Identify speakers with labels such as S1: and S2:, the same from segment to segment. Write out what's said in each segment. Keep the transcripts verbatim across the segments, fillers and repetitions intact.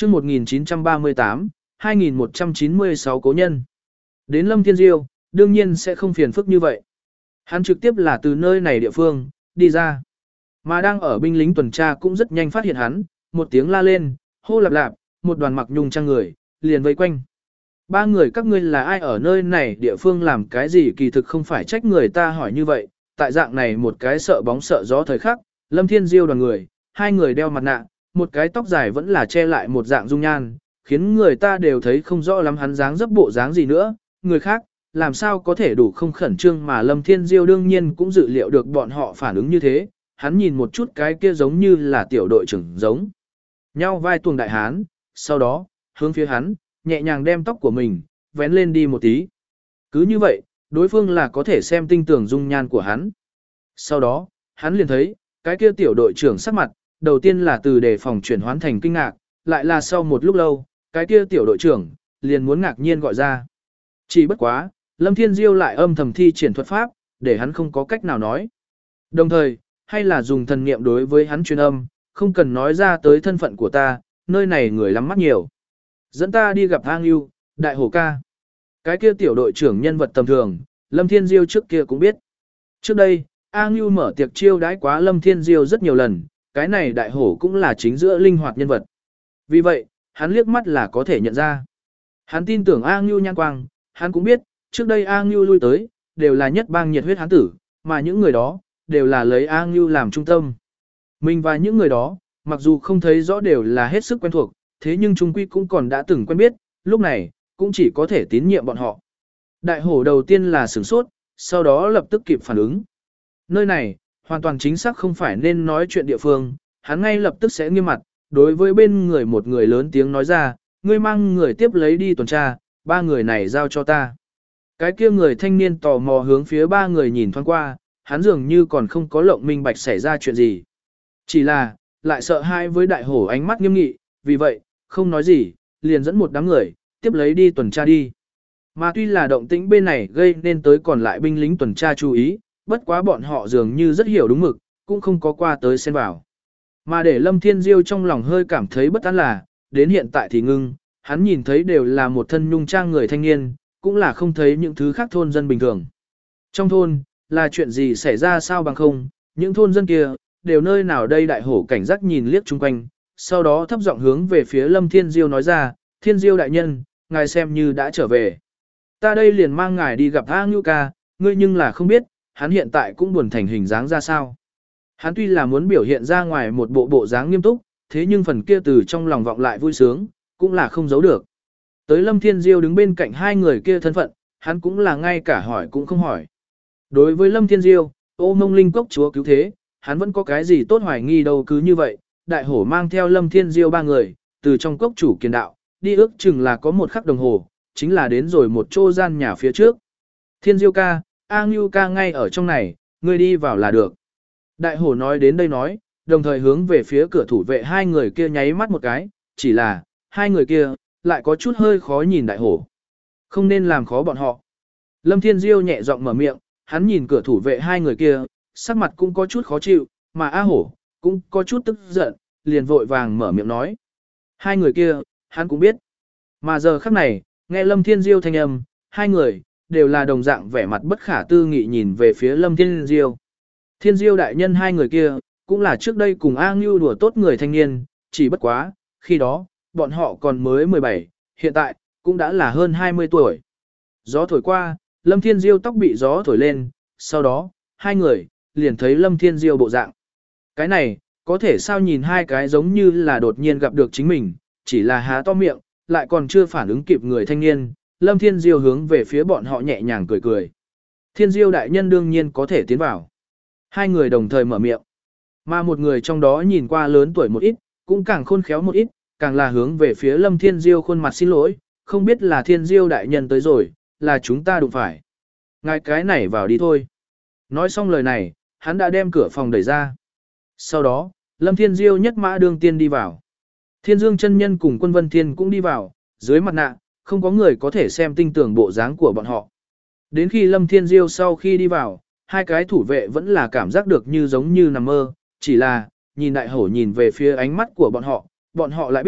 S1: chương một nghìn chín trăm ba mươi tám, hai nghìn một trăm chín mươi sáu cố nhân. Đến Lâm Thiên Diêu, đương nhiên sẽ không phiền phức như vậy. Hắn trực tiếp là từ nơi này địa phương, đi ra. Mà đang ở binh lính tuần tra cũng rất nhanh phát hiện hắn, một tiếng la lên, hô lạp lạp, một đoàn mặc nhung trang người, liền vây quanh. Ba người các ngươi là ai ở nơi này địa phương làm cái gì kỳ thực không phải trách người ta hỏi như vậy, tại dạng này một cái sợ bóng sợ gió thời khắc, Lâm Thiên Diêu đoàn người, hai người đeo mặt nạ, một cái tóc dài vẫn là che lại một dạng dung nhan, khiến người ta đều thấy không rõ lắm hắn dáng dấp bộ dáng gì nữa, người khác, làm sao có thể đủ không khẩn trương mà Lâm Thiên Diêu đương nhiên cũng dự liệu được bọn họ phản ứng như thế, hắn nhìn một chút cái kia giống như là tiểu đội trưởng giống nhau vai tuồng đại hán, sau đó, hướng phía hắn, nhẹ nhàng đem tóc của mình, vén lên đi một tí. Cứ như vậy, đối phương là có thể xem tinh tường dung nhan của hắn. Sau đó, hắn liền thấy, cái kia tiểu đội trưởng sắc mặt, đầu tiên là từ đề phòng chuyển hoán thành kinh ngạc, lại là sau một lúc lâu, cái kia tiểu đội trưởng, liền muốn ngạc nhiên gọi ra. Chỉ bất quá, Lâm Thiên Diêu lại âm thầm thi triển thuật pháp, để hắn không có cách nào nói. Đồng thời, hay là dùng thần niệm đối với hắn truyền âm, không cần nói ra tới thân phận của ta, nơi này người lắm mắt nhiều. Dẫn ta đi gặp A Ngưu, đại hổ ca. Cái kia tiểu đội trưởng nhân vật tầm thường, Lâm Thiên Diêu trước kia cũng biết. Trước đây, A Ngưu mở tiệc chiêu đãi quá Lâm Thiên Diêu rất nhiều lần, cái này đại hổ cũng là chính giữa linh hoạt nhân vật. Vì vậy, hắn liếc mắt là có thể nhận ra. Hắn tin tưởng A Ngưu nhan quang, hắn cũng biết, trước đây A Ngưu lui tới, đều là nhất bang nhiệt huyết hán tử, mà những người đó, đều là lấy A Ngưu làm trung tâm. Mình và những người đó, mặc dù không thấy rõ đều là hết sức quen thuộc, thế nhưng chung quy cũng còn đã từng quen biết, lúc này, cũng chỉ có thể tín nhiệm bọn họ. Đại hổ đầu tiên là sửng sốt, sau đó lập tức kịp phản ứng. Nơi này, hoàn toàn chính xác không phải nên nói chuyện địa phương, hắn ngay lập tức sẽ nghiêm mặt, đối với bên người một người lớn tiếng nói ra, ngươi mang người tiếp lấy đi tuần tra, ba người này giao cho ta. Cái kia người thanh niên tò mò hướng phía ba người nhìn thoáng qua, hắn dường như còn không có lộng minh bạch xảy ra chuyện gì. Chỉ là, lại sợ hãi với đại hổ ánh mắt nghiêm nghị, vì vậy, không nói gì, liền dẫn một đám người, tiếp lấy đi tuần tra đi. Mà tuy là động tĩnh bên này gây nên tới còn lại binh lính tuần tra chú ý, bất quá bọn họ dường như rất hiểu đúng mực, cũng không có qua tới xen vào. Mà để Lâm Thiên Diêu trong lòng hơi cảm thấy bất an là, đến hiện tại thì ngưng, hắn nhìn thấy đều là một thân nhung trang người thanh niên, cũng là không thấy những thứ khác thôn dân bình thường. Trong thôn, là chuyện gì xảy ra sao bằng không, những thôn dân kia, đều nơi nào đây đại hổ cảnh giác nhìn liếc chung quanh, sau đó thấp giọng hướng về phía Lâm Thiên Diêu nói ra, Thiên Diêu đại nhân, ngài xem như đã trở về. Ta đây liền mang ngài đi gặp A Ngưu ca, ngươi nhưng là không biết, hắn hiện tại cũng buồn thành hình dáng ra sao. Hắn tuy là muốn biểu hiện ra ngoài một bộ bộ dáng nghiêm túc, thế nhưng phần kia từ trong lòng vọng lại vui sướng, cũng là không giấu được. Tới Lâm Thiên Diêu đứng bên cạnh hai người kia thân phận, hắn cũng là ngay cả hỏi cũng không hỏi. Đối với Lâm Thiên Diêu, ô mông linh cốc chúa cứu thế, hắn vẫn có cái gì tốt hoài nghi đâu cứ như vậy, đại hổ mang theo Lâm Thiên Diêu ba người, từ trong cốc chủ kiền đạo, đi ước chừng là có một khắc đồng hồ, chính là đến rồi một chỗ gian nhà phía trước. Thiên Diêu ca, A Ngưu ca ngay ở trong này, ngươi đi vào là được. Đại hổ nói đến đây nói, đồng thời hướng về phía cửa thủ vệ hai người kia nháy mắt một cái, chỉ là, hai người kia, lại có chút hơi khó nhìn đại hổ. Không nên làm khó bọn họ. Lâm Thiên Diêu nhẹ giọng mở miệng, hắn nhìn cửa thủ vệ hai người kia, sắc mặt cũng có chút khó chịu, mà A hổ, cũng có chút tức giận, liền vội vàng mở miệng nói. Hai người kia, hắn cũng biết. Mà giờ khắc này, nghe Lâm Thiên Diêu thanh âm, hai người, đều là đồng dạng vẻ mặt bất khả tư nghị nhìn về phía Lâm Thiên Diêu. Thiên Diêu đại nhân hai người kia, cũng là trước đây cùng A Ngưu đùa tốt người thanh niên, chỉ bất quá, khi đó, bọn họ còn mới mười bảy, hiện tại, cũng đã là hơn hai mươi tuổi. Gió thổi qua, Lâm Thiên Diêu tóc bị gió thổi lên, sau đó, hai người, liền thấy Lâm Thiên Diêu bộ dạng. Cái này, có thể sao nhìn hai cái giống như là đột nhiên gặp được chính mình, chỉ là há to miệng, lại còn chưa phản ứng kịp người thanh niên, Lâm Thiên Diêu hướng về phía bọn họ nhẹ nhàng cười cười. Thiên Diêu đại nhân đương nhiên có thể tiến vào. Hai người đồng thời mở miệng. Mà một người trong đó nhìn qua lớn tuổi một ít, cũng càng khôn khéo một ít, càng là hướng về phía Lâm Thiên Diêu khuôn mặt xin lỗi, không biết là Thiên Diêu đại nhân tới rồi, là chúng ta đụng phải. Ngài cái này vào đi thôi. Nói xong lời này, hắn đã đem cửa phòng đẩy ra. Sau đó, Lâm Thiên Diêu nhất mã đương tiên đi vào. Thiên Dương chân nhân cùng Quân Vân Thiên cũng đi vào, dưới mặt nạ, không có người có thể xem tinh tưởng bộ dáng của bọn họ. Đến khi Lâm Thiên Diêu sau khi đi vào, hai cái thủ vệ vẫn là cảm giác được như giống như nằm mơ, chỉ là, nhìn đại hổ nhìn về phía ánh mắt của bọn họ, bọn họ lại biết,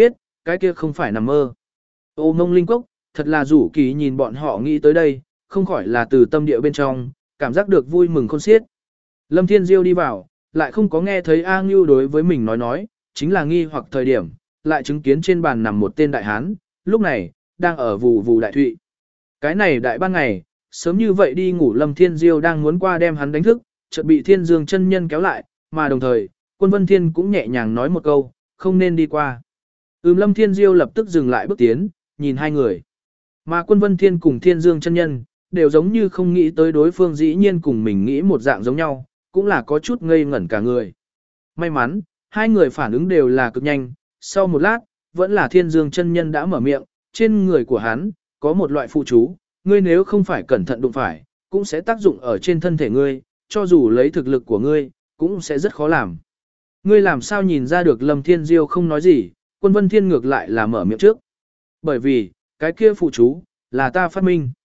S1: cái kia không phải nằm mơ. Ô Mông Linh Cốc, thật là rủ kỳ nhìn bọn họ nghĩ tới đây, không khỏi là từ tâm địa bên trong, cảm giác được vui mừng khôn xiết. Lâm Thiên Diêu đi vào, lại không có nghe thấy A Ngưu đối với mình nói nói, chính là nghi hoặc thời điểm, lại chứng kiến trên bàn nằm một tên đại hán, lúc này, đang ở vù vù đại thụy. Cái này đại ban ngày, sớm như vậy đi ngủ Lâm Thiên Diêu đang muốn qua đem hắn đánh thức, chợt bị Thiên Dương chân nhân kéo lại, mà đồng thời, Quân Vân Thiên cũng nhẹ nhàng nói một câu, không nên đi qua. Ừm Lâm Thiên Diêu lập tức dừng lại bước tiến, nhìn hai người. Mà Quân Vân Thiên cùng Thiên Dương chân nhân, đều giống như không nghĩ tới đối phương dĩ nhiên cùng mình nghĩ một dạng giống nhau, cũng là có chút ngây ngẩn cả người. May mắn, hai người phản ứng đều là cực nhanh, sau một lát, vẫn là Thiên Dương chân nhân đã mở miệng, trên người của hắn, có một loại phụ chú, ngươi nếu không phải cẩn thận đụng phải, cũng sẽ tác dụng ở trên thân thể ngươi, cho dù lấy thực lực của ngươi, cũng sẽ rất khó làm. Ngươi làm sao nhìn ra được Lâm Thiên Diêu không nói gì, Quân Vân Thiên ngược lại là mở miệng trước. Bởi vì, cái kia phụ chú, là ta phát minh.